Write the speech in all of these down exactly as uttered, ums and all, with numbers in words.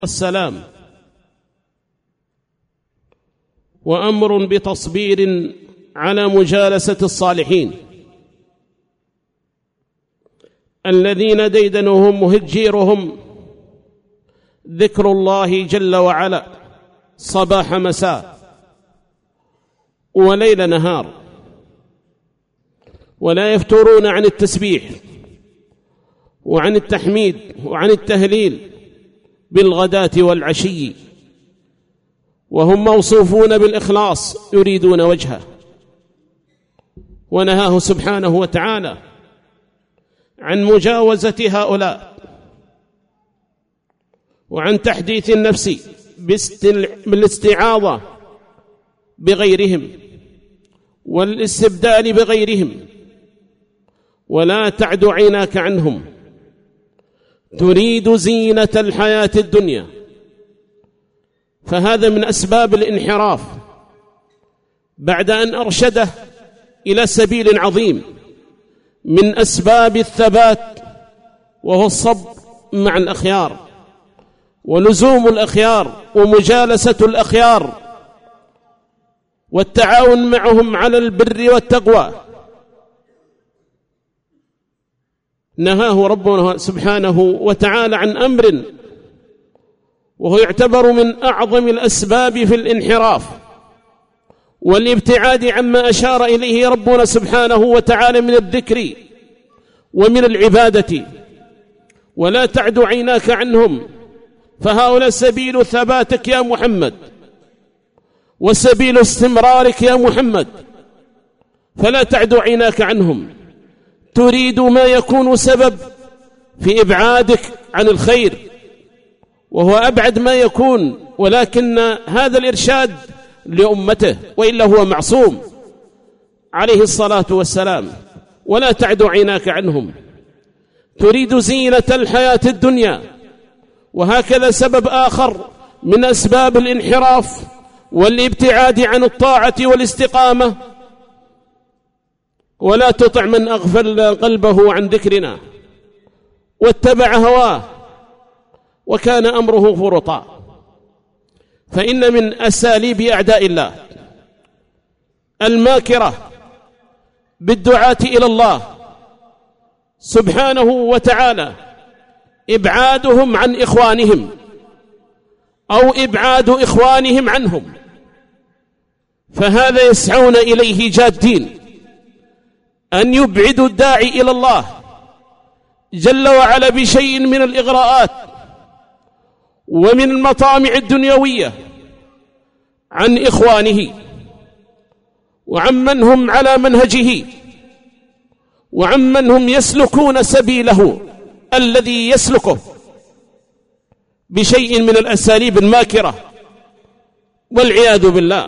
السلام، وأمر بتصبير على مجالسة الصالحين الذين ديدنهم وهجيرهم ذكر الله جل وعلا صباح مساء وليل نهار، ولا يفترون عن التسبيح وعن التحميد وعن التهليل بالغداة والعشي، وهم موصوفون بالإخلاص يريدون وجهه. ونهاه سبحانه وتعالى عن مجاوزة هؤلاء وعن تحديث النفس بالاستعاضة بغيرهم والاستبدال بغيرهم. ولا تعد عيناك عنهم تريد زينة الحياة الدنيا، فهذا من أسباب الانحراف بعد أن أرشده إلى سبيل عظيم من أسباب الثبات، وهو الصبر مع الأخيار ولزوم الأخيار ومجالسة الأخيار والتعاون معهم على البر والتقوى. نهاه ربنا سبحانه وتعالى عن أمر وهو يعتبر من أعظم الأسباب في الانحراف والابتعاد عما أشار إليه ربنا سبحانه وتعالى من الذكر ومن العبادة. ولا تعد عيناك عنهم، فهؤلاء سبيل ثباتك يا محمد وسبيل استمرارك يا محمد، فلا تعد عيناك عنهم تريد ما يكون سبب في إبعادك عن الخير، وهو أبعد ما يكون، ولكن هذا الإرشاد لأمته، وإلا هو معصوم عليه الصلاة والسلام. ولا تعد عيناك عنهم تريد زينة الحياة الدنيا، وهكذا سبب آخر من أسباب الانحراف والابتعاد عن الطاعة والاستقامة. ولا تطع من أغفل قلبه عن ذكرنا واتبع هواه وكان أمره فرطا. فإن من أساليب أعداء الله الماكرة بالدعاة إلى الله سبحانه وتعالى إبعادهم عن إخوانهم أو إبعاد إخوانهم عنهم، فهذا يسعون إليه جادين أن يبعدوا الداعي إلى الله جل وعلا بشيء من الإغراءات ومن المطامع الدنيوية عن إخوانه وعمن هم على منهجه وعمن هم يسلكون سبيله الذي يسلكه بشيء من الأساليب الماكرة والعياذ بالله.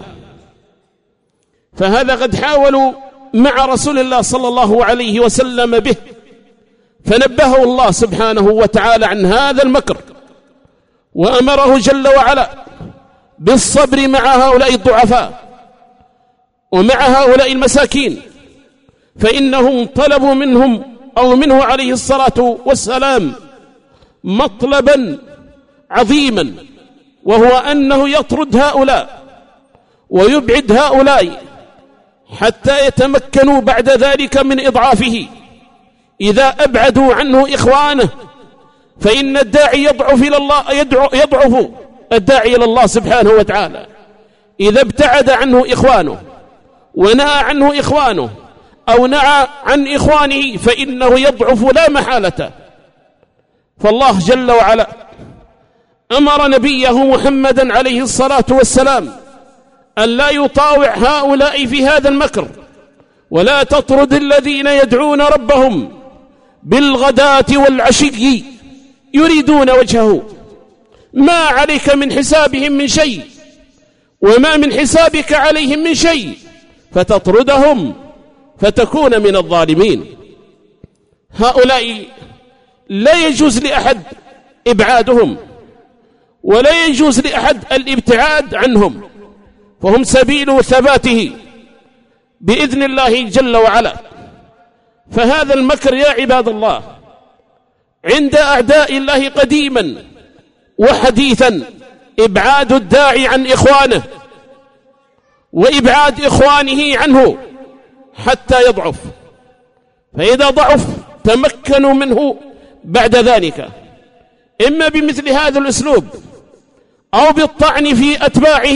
فهذا قد حاولوا مع رسول الله صلى الله عليه وسلم به، فنبهه الله سبحانه وتعالى عن هذا المكر، وأمره جل وعلا بالصبر مع هؤلاء الضعفاء ومع هؤلاء المساكين، فإنهم طلبوا منهم أو منه عليه الصلاة والسلام مطلبا عظيما، وهو أنه يطرد هؤلاء ويبعد هؤلاء حتى يتمكنوا بعد ذلك من إضعافه. إذا أبعدوا عنه إخوانه فإن الداعي يضعف إلى الله، يضعف الداعي إلى الله سبحانه وتعالى. إذا ابتعد عنه إخوانه ونأى عنه إخوانه أو نأى عن إخوانه فإنه يضعف لا محالة. فالله جل وعلا أمر نبيه محمدا عليه الصلاة والسلام أن لا يطاوع هؤلاء في هذا المكر، ولا تطرد الذين يدعون ربهم بالغداة والعشي يريدون وجهه، ما عليك من حسابهم من شيء وما من حسابك عليهم من شيء، فتطردهم فتكون من الظالمين. هؤلاء لا يجوز لأحد إبعادهم ولا يجوز لأحد الابتعاد عنهم، فهم سبيل ثباته بإذن الله جل وعلا. فهذا المكر يا عباد الله عند أعداء الله قديما وحديثا إبعاد الداعي عن إخوانه وإبعاد إخوانه عنه حتى يضعف، فإذا ضعف تمكنوا منه بعد ذلك إما بمثل هذا الأسلوب أو بالطعن في أتباعه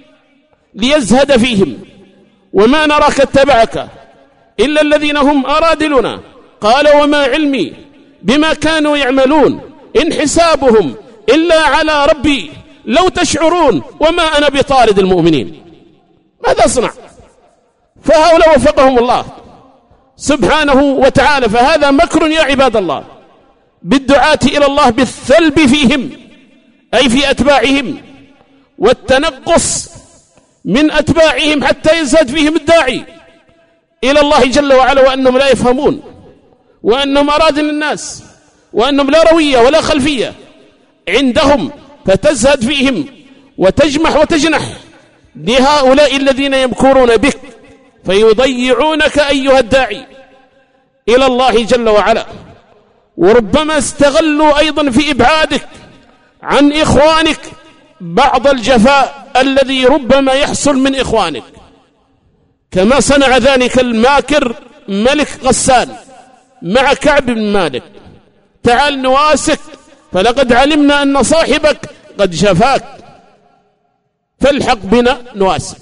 ليزهد فيهم. وما نراك اتبعك إلا الذين هم أرادلنا، قال وما علمي بما كانوا يعملون إن حسابهم إلا على ربي لو تشعرون وما أنا بطارد المؤمنين. ماذا أصنع؟ فهؤلاء وفقهم الله سبحانه وتعالى. فهذا مكر يا عباد الله بالدعاة إلى الله بالثلب فيهم أي في أتباعهم، والتنقص من أتباعهم حتى يزهد فيهم الداعي إلى الله جل وعلا، وأنهم لا يفهمون، وأنهم أرادل الناس، وأنهم لا روية ولا خلفية عندهم، فتزهد فيهم وتجمح وتجنح لهؤلاء الذين يمكرون بك فيضيعونك أيها الداعي إلى الله جل وعلا. وربما استغلوا أيضا في إبعادك عن إخوانك بعض الجفاء الذي ربما يحصل من إخوانك، كما صنع ذلك الماكر ملك غسان مع كعب بن مالك. تعال نواسك فلقد علمنا أن صاحبك قد جفاك فالحق بنا نواسك.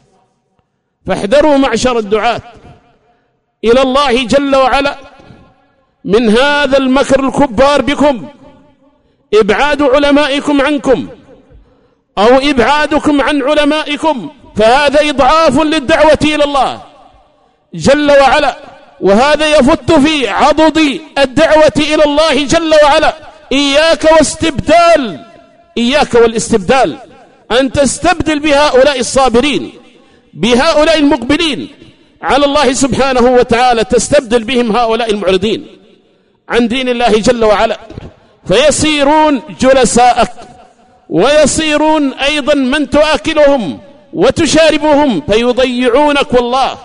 فاحذروا معشر الدعاة إلى الله جل وعلا من هذا المكر الكبار بكم، إبعاد علمائكم عنكم أو إبعادكم عن علمائكم، فهذا إضعاف للدعوة إلى الله جل وعلا، وهذا يفت في عضد الدعوة إلى الله جل وعلا. إياك واستبدال إياك والاستبدال، أن تستبدل بهؤلاء الصابرين، بهؤلاء المقبلين على الله سبحانه وتعالى، تستبدل بهم هؤلاء المعرضين عن دين الله جل وعلا، فيصيرون جلساءك ويصيرون أيضا من تؤكلهم وتشاربهم، فيضيعونك، والله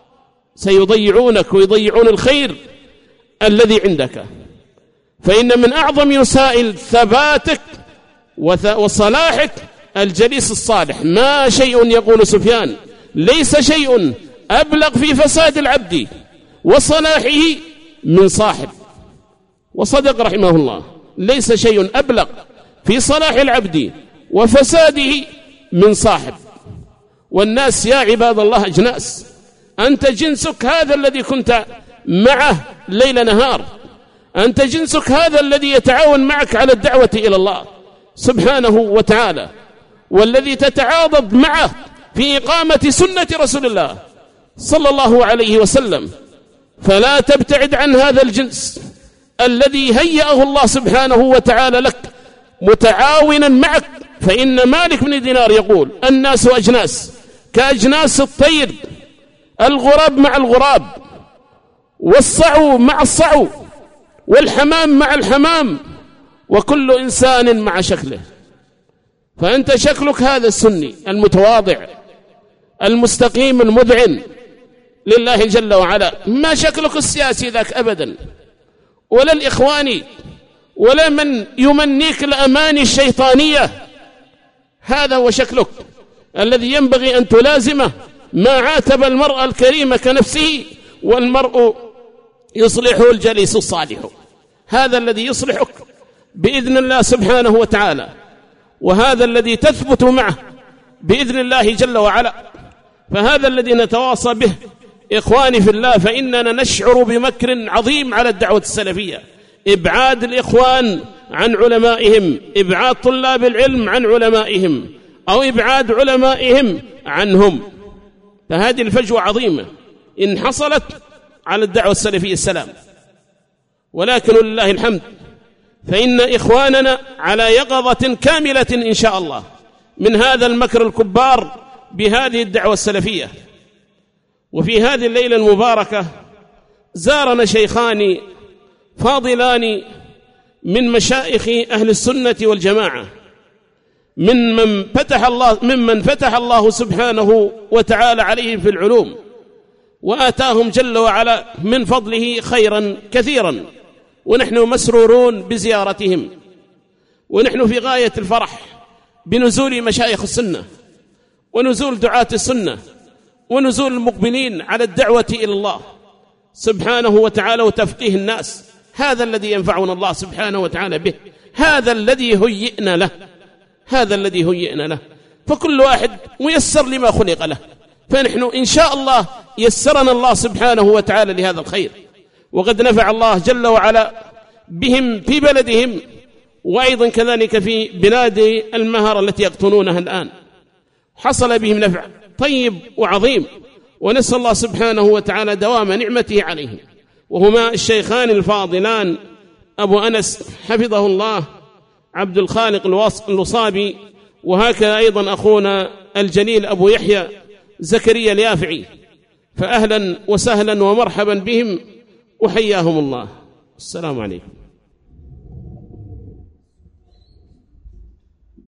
سيضيعونك ويضيعون الخير الذي عندك. فإن من أعظم وسائل ثباتك وصلاحك الجليس الصالح. ما شيء يقول سفيان ليس شيء أبلغ في فساد العبد وصلاحه من صاحب، وصدق رحمه الله، ليس شيء أبلغ في صلاح العبد وفساده من صاحب. والناس يا عباد الله أجناس، أنت جنسك هذا الذي كنت معه ليل نهار، أنت جنسك هذا الذي يتعاون معك على الدعوة إلى الله سبحانه وتعالى، والذي تتعاضد معه في إقامة سنة رسول الله صلى الله عليه وسلم. فلا تبتعد عن هذا الجنس الذي هيأه الله سبحانه وتعالى لك متعاونا معك. فإن مالك بن دينار يقول الناس أجناس كأجناس الطير، الغراب مع الغراب، والصعو مع الصعو، والحمام مع الحمام، وكل إنسان مع شكله. فأنت شكلك هذا السني المتواضع المستقيم المذعن لله جل وعلا، ما شكلك السياسي ذاك أبدا، ولا الإخواني، ولا من يمنيك الأماني الشيطانية. هذا هو شكلك الذي ينبغي أن تلازمه. ما عاتب المرء الكريم كنفسه، والمرء يصلحه الجليس الصالح. هذا الذي يصلحك بإذن الله سبحانه وتعالى، وهذا الذي تثبت معه بإذن الله جل وعلا. فهذا الذي نتواصى به إخواني في الله، فإننا نشعر بمكر عظيم على الدعوة السلفية، إبعاد الإخوان عن علمائهم، إبعاد طلاب العلم عن علمائهم، أو إبعاد علمائهم عنهم. فهذه الفجوة عظيمة إن حصلت على الدعوة السلفية السلام. ولكن لله الحمد، فإن إخواننا على يقظة كاملة إن شاء الله من هذا المكر الكبار بهذه الدعوة السلفية. وفي هذه الليلة المباركة زارنا شيخان فاضلان من مشائخ أهل السنة والجماعة، من من فتح الله ممن فتح الله سبحانه وتعالى عليهم في العلوم، وآتاهم جل وعلا من فضله خيرا كثيرا، ونحن مسرورون بزيارتهم. ونحن في غاية الفرح بنزول مشايخ السنة ونزول دعاة السنة ونزول المقبلين على الدعوة إلى الله سبحانه وتعالى وتفقيه الناس. هذا الذي ينفعنا الله سبحانه وتعالى به، هذا الذي هيئنا له، هذا الذي هيئنا له. فكل واحد ميسر لما خلق له، فنحن إن شاء الله يسرنا الله سبحانه وتعالى لهذا الخير، وقد نفع الله جل وعلا بهم في بلدهم، وأيضا كذلك في بلاد المهر التي يقطنونها الآن، حصل بهم نفع طيب وعظيم، ونسأل الله سبحانه وتعالى دوام نعمته عليهم. وهما الشيخان الفاضلان أبو أنس حفظه الله عبد الخالق الوصابي، وهكذا أيضا أخونا الجليل أبو يحيى زكريا اليافعي، فأهلا وسهلا ومرحبا بهم وحياهم الله. السلام عليكم.